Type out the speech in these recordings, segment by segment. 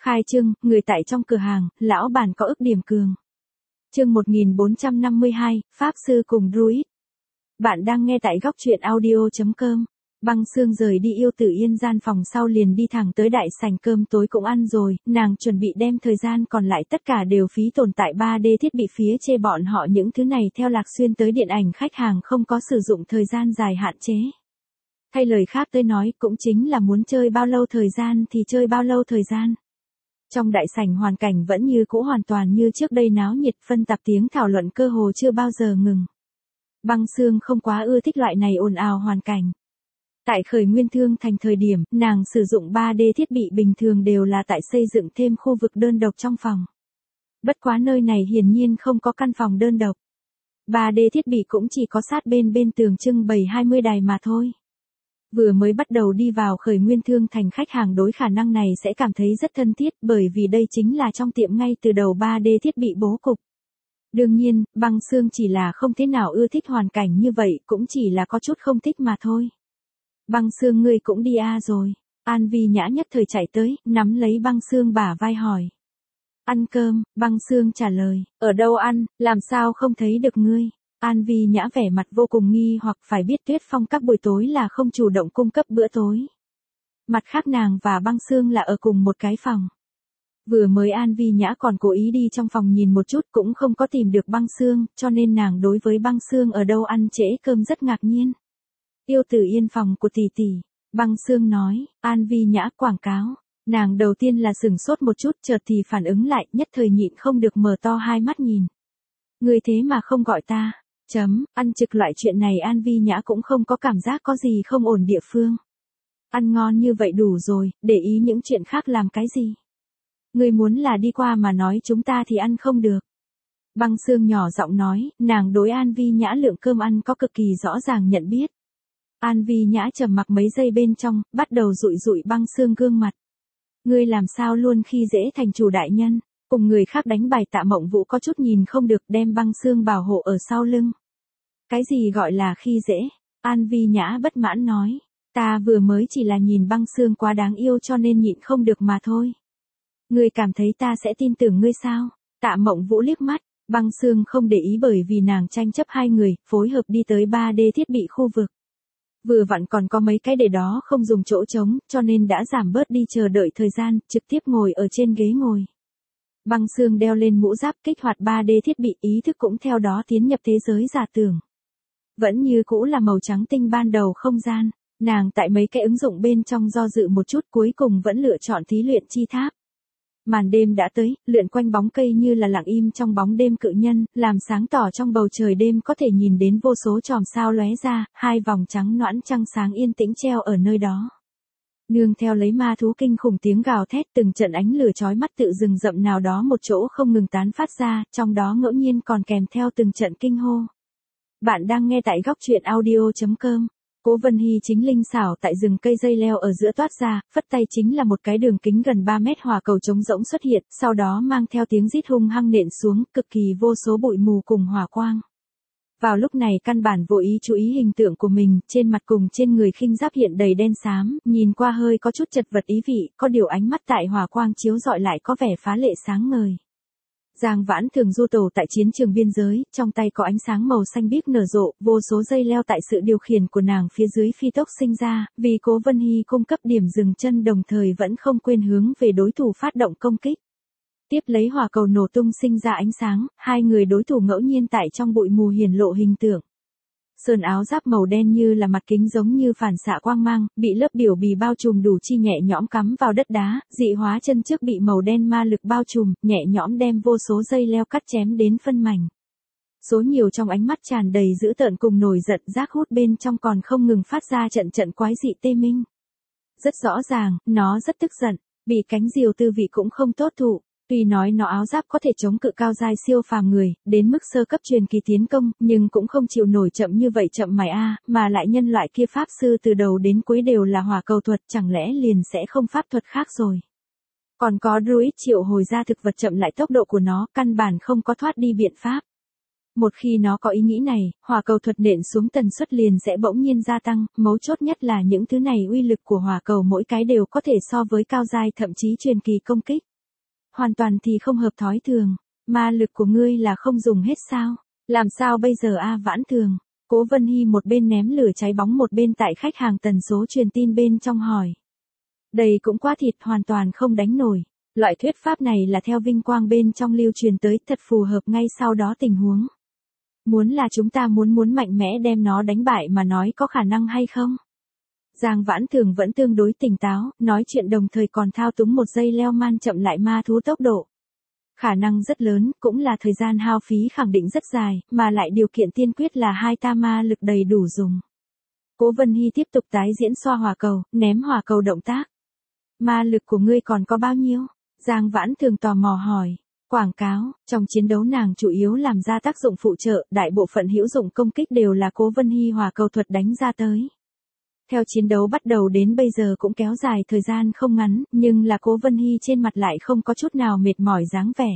Khai trương, người tại trong cửa hàng, lão bản có ức điểm cường. Chương 1452, Pháp Sư cùng Druid. Bạn đang nghe tại góc truyện audio.com. Băng Sương rời đi Yêu Tử Yên gian phòng sau liền đi thẳng tới đại sảnh cơm tối cũng ăn rồi, nàng chuẩn bị đem thời gian còn lại tất cả đều phí tồn tại 3D thiết bị phía trên bọn họ những thứ này theo Lạc Xuyên tới điện ảnh khách hàng không có sử dụng thời gian dài hạn chế. Thay lời khác tới nói cũng chính là muốn chơi bao lâu thời gian thì chơi bao lâu thời gian. Trong đại sảnh hoàn cảnh vẫn như cũ hoàn toàn như trước đây náo nhiệt, phân tạp tiếng thảo luận cơ hồ chưa bao giờ ngừng. Băng Sương không quá ưa thích loại này ồn ào hoàn cảnh. Tại Khởi Nguyên Thương Thành thời điểm, nàng sử dụng 3D thiết bị bình thường đều là tại xây dựng thêm khu vực đơn độc trong phòng. Bất quá nơi này hiển nhiên không có căn phòng đơn độc. 3D thiết bị cũng chỉ có sát bên tường trưng bày 20 đài mà thôi. Vừa mới bắt đầu đi vào Khởi Nguyên Thương Thành khách hàng đối khả năng này sẽ cảm thấy rất thân thiết bởi vì đây chính là trong tiệm ngay từ đầu 3D thiết bị bố cục. Đương nhiên, Băng Sương chỉ là không thế nào ưa thích hoàn cảnh như vậy, cũng chỉ là có chút không thích mà thôi. Băng Sương ngươi cũng đi rồi. An Vi Nhã nhất thời chạy tới, nắm lấy Băng Sương bả vai hỏi. Ăn cơm, Băng Sương trả lời, ở đâu ăn, làm sao không thấy được ngươi. An Vi Nhã vẻ mặt vô cùng nghi hoặc phải biết Tuyết Phong các buổi tối là không chủ động cung cấp bữa tối. Mặt khác nàng và Băng Sương là ở cùng một cái phòng. Vừa mới An Vi Nhã còn cố ý đi trong phòng nhìn một chút cũng không có tìm được Băng Sương, cho nên nàng đối với Băng Sương ở đâu ăn trễ cơm rất ngạc nhiên. Yêu Tử Yên phòng của tỷ tỷ, Băng Sương nói. An Vi Nhã quảng cáo. Nàng đầu tiên là sửng sốt một chút, chợt thì phản ứng lại, nhất thời nhịn không được mở to hai mắt nhìn. Người thế mà không gọi ta. Ăn trực loại chuyện này An Vi Nhã cũng không có cảm giác có gì không ổn địa phương. Ăn ngon như vậy đủ rồi, để ý những chuyện khác làm cái gì. Người muốn là đi qua mà nói chúng ta thì ăn không được. Băng Sương nhỏ giọng nói, nàng đối An Vi Nhã lượng cơm ăn có cực kỳ rõ ràng nhận biết. An Vi Nhã trầm mặc mấy giây bên trong, bắt đầu dụi dụi Băng Sương gương mặt. Ngươi làm sao luôn khi dễ thành chủ đại nhân, cùng người khác đánh bài Tạ Mộng Vũ có chút nhìn không được đem Băng Sương bảo hộ ở sau lưng. Cái gì gọi là khi dễ? An Vi Nhã bất mãn nói. Ta vừa mới chỉ là nhìn Băng Sương quá đáng yêu cho nên nhịn không được mà thôi. Ngươi cảm thấy ta sẽ tin tưởng ngươi sao? Tạ Mộng Vũ liếc mắt, Băng Sương không để ý bởi vì nàng tranh chấp hai người, phối hợp đi tới 3D thiết bị khu vực. Vừa vặn còn có mấy cái để đó không dùng chỗ trống, cho nên đã giảm bớt đi chờ đợi thời gian, trực tiếp ngồi ở trên ghế ngồi. Băng Sương đeo lên mũ giáp kích hoạt 3D thiết bị, ý thức cũng theo đó tiến nhập thế giới giả tưởng. Vẫn như cũ là màu trắng tinh ban đầu không gian, nàng tại mấy cái ứng dụng bên trong do dự một chút cuối cùng vẫn lựa chọn thí luyện chi tháp. Màn đêm đã tới, lượn quanh bóng cây như là lặng im trong bóng đêm cự nhân, làm sáng tỏ trong bầu trời đêm có thể nhìn đến vô số chòm sao lóe ra, hai vòng trắng nõn trăng sáng yên tĩnh treo ở nơi đó. Nương theo lấy ma thú kinh khủng tiếng gào thét, từng trận ánh lửa chói mắt tự rừng rậm nào đó một chỗ không ngừng tán phát ra, trong đó ngẫu nhiên còn kèm theo từng trận kinh hô. Bạn đang nghe tại góc truyện audio.com. Cố Vân Hy chính linh xảo tại rừng cây dây leo ở giữa toát ra, phất tay chính là một cái đường kính gần 3 mét hỏa cầu trống rỗng xuất hiện, sau đó mang theo tiếng rít hung hăng nện xuống, cực kỳ vô số bụi mù cùng hỏa quang. Vào lúc này căn bản vô ý chú ý hình tượng của mình, trên mặt cùng trên người khinh giáp hiện đầy đen xám, nhìn qua hơi có chút chật vật ý vị, có điều ánh mắt tại hỏa quang chiếu rọi lại có vẻ phá lệ sáng ngời. Giang Vãn thường du tẩu tại chiến trường biên giới, trong tay có ánh sáng màu xanh biếc nở rộ, vô số dây leo tại sự điều khiển của nàng phía dưới phi tốc sinh ra, vì Cố Vân Hy cung cấp điểm dừng chân đồng thời vẫn không quên hướng về đối thủ phát động công kích. Tiếp lấy hỏa cầu nổ tung sinh ra ánh sáng, hai người đối thủ ngẫu nhiên tại trong bụi mù hiển lộ hình tượng. Sơn áo giáp màu đen như là mặt kính giống như phản xạ quang mang, bị lớp biểu bì bao trùm đủ chi nhẹ nhõm cắm vào đất đá, dị hóa chân trước bị màu đen ma lực bao trùm, nhẹ nhõm đem vô số dây leo cắt chém đến phân mảnh. Số nhiều trong ánh mắt tràn đầy dữ tợn cùng nổi giận, giác hút bên trong còn không ngừng phát ra trận quái dị tê minh. Rất rõ ràng, nó rất tức giận, bị cánh diều tư vị cũng không tốt thụ. Tuy nói nó áo giáp có thể chống cự cao giai siêu phàm người, đến mức sơ cấp truyền kỳ tiến công, nhưng cũng không chịu nổi chậm như vậy chậm mải mà lại nhân loại kia pháp sư từ đầu đến cuối đều là hỏa cầu thuật, chẳng lẽ liền sẽ không pháp thuật khác rồi. Còn có Druid triệu hồi ra thực vật chậm lại tốc độ của nó, căn bản không có thoát đi biện pháp. Một khi nó có ý nghĩ này, hỏa cầu thuật nện xuống tần suất liền sẽ bỗng nhiên gia tăng, mấu chốt nhất là những thứ này uy lực của hỏa cầu mỗi cái đều có thể so với cao giai thậm chí truyền kỳ công kích. hoàn toàn thì không hợp thói thường. Ma lực của ngươi là không dùng hết sao? Làm sao bây giờ a Vãn Thường? Cố Vân Hy một bên ném lửa cháy bóng một bên tại khách hàng tần số truyền tin bên trong hỏi. Đây cũng quá thịt, hoàn toàn không đánh nổi. Loại thuyết pháp này là theo vinh quang bên trong lưu truyền tới, thật phù hợp ngay sau đó tình huống. Muốn là chúng ta muốn mạnh mẽ đem nó đánh bại mà nói có khả năng hay không? Giang Vãn Thường vẫn tương đối tỉnh táo, nói chuyện đồng thời còn thao túng một giây leo man chậm lại ma thú tốc độ. Khả năng rất lớn, cũng là thời gian hao phí khẳng định rất dài, mà lại điều kiện tiên quyết là hai ta ma lực đầy đủ dùng. Cố Vân Hy tiếp tục tái diễn xoa hỏa cầu, ném hỏa cầu động tác. Ma lực của ngươi còn có bao nhiêu? Giang Vãn Thường tò mò hỏi. Quảng cáo, trong chiến đấu nàng chủ yếu làm ra tác dụng phụ trợ, đại bộ phận hữu dụng công kích đều là Cố Vân Hy hỏa cầu thuật đánh ra tới. Theo chiến đấu bắt đầu đến bây giờ cũng kéo dài thời gian không ngắn, nhưng là Cố Vân Hy trên mặt lại không có chút nào mệt mỏi dáng vẻ.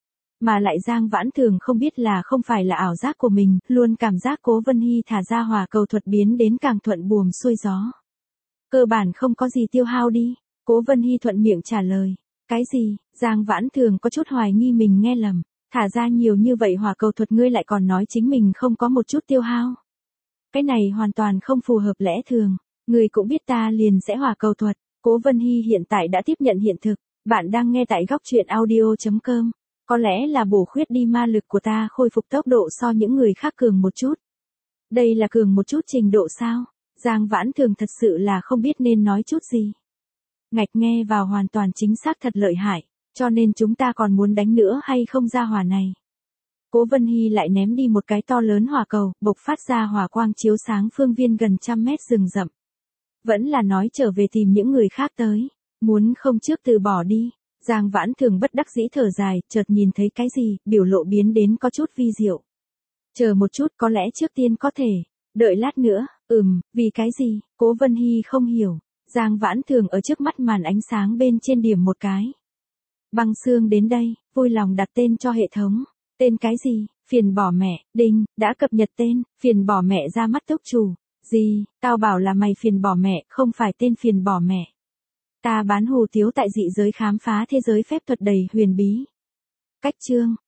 Mà lại Giang Vãn Thường không biết là không phải là ảo giác của mình, luôn cảm giác Cố Vân Hy thả ra hỏa cầu thuật biến đến càng thuận buồm xuôi gió. Cơ bản không có gì tiêu hao đi, Cố Vân Hy thuận miệng trả lời. Cái gì? Giang Vãn Thường có chút hoài nghi mình nghe lầm, thả ra nhiều như vậy hỏa cầu thuật ngươi lại còn nói chính mình không có một chút tiêu hao. Cái này hoàn toàn không phù hợp lẽ thường, ngươi cũng biết ta liền sẽ hỏa cầu thuật. Cố Vân Hy hiện tại đã tiếp nhận hiện thực, bạn đang nghe tại góc truyện audio.com. Có lẽ là bổ khuyết đi ma lực của ta khôi phục tốc độ so những người khác cường một chút. Đây là cường một chút trình độ sao? Giang Vãn Thường thật sự là không biết nên nói chút gì. Ngạch nghe vào hoàn toàn chính xác thật lợi hại, cho nên chúng ta còn muốn đánh nữa hay không ra hỏa này. Cố Vân Hy lại ném đi một cái to lớn hỏa cầu, bộc phát ra hỏa quang chiếu sáng phương viên gần 100 mét rừng rậm. Vẫn là nói trở về tìm những người khác tới, muốn không trước từ bỏ đi. Giang Vãn Thường bất đắc dĩ thở dài, chợt nhìn thấy cái gì, biểu lộ biến đến có chút vi diệu. Chờ một chút, có lẽ trước tiên có thể, đợi lát nữa, vì cái gì, Cố Vân Hy không hiểu. Giang Vãn Thường ở trước mắt màn ánh sáng bên trên điểm một cái. Băng Xương đến đây, vui lòng đặt tên cho hệ thống. Tên cái gì? Phiền bỏ mẹ, đinh, đã cập nhật tên, phiền bỏ mẹ ra mắt túc chủ. Gì, tao bảo là mày phiền bỏ mẹ, không phải tên phiền bỏ mẹ. Ta bán hủ tiếu tại dị giới khám phá thế giới phép thuật đầy huyền bí. Cách chương.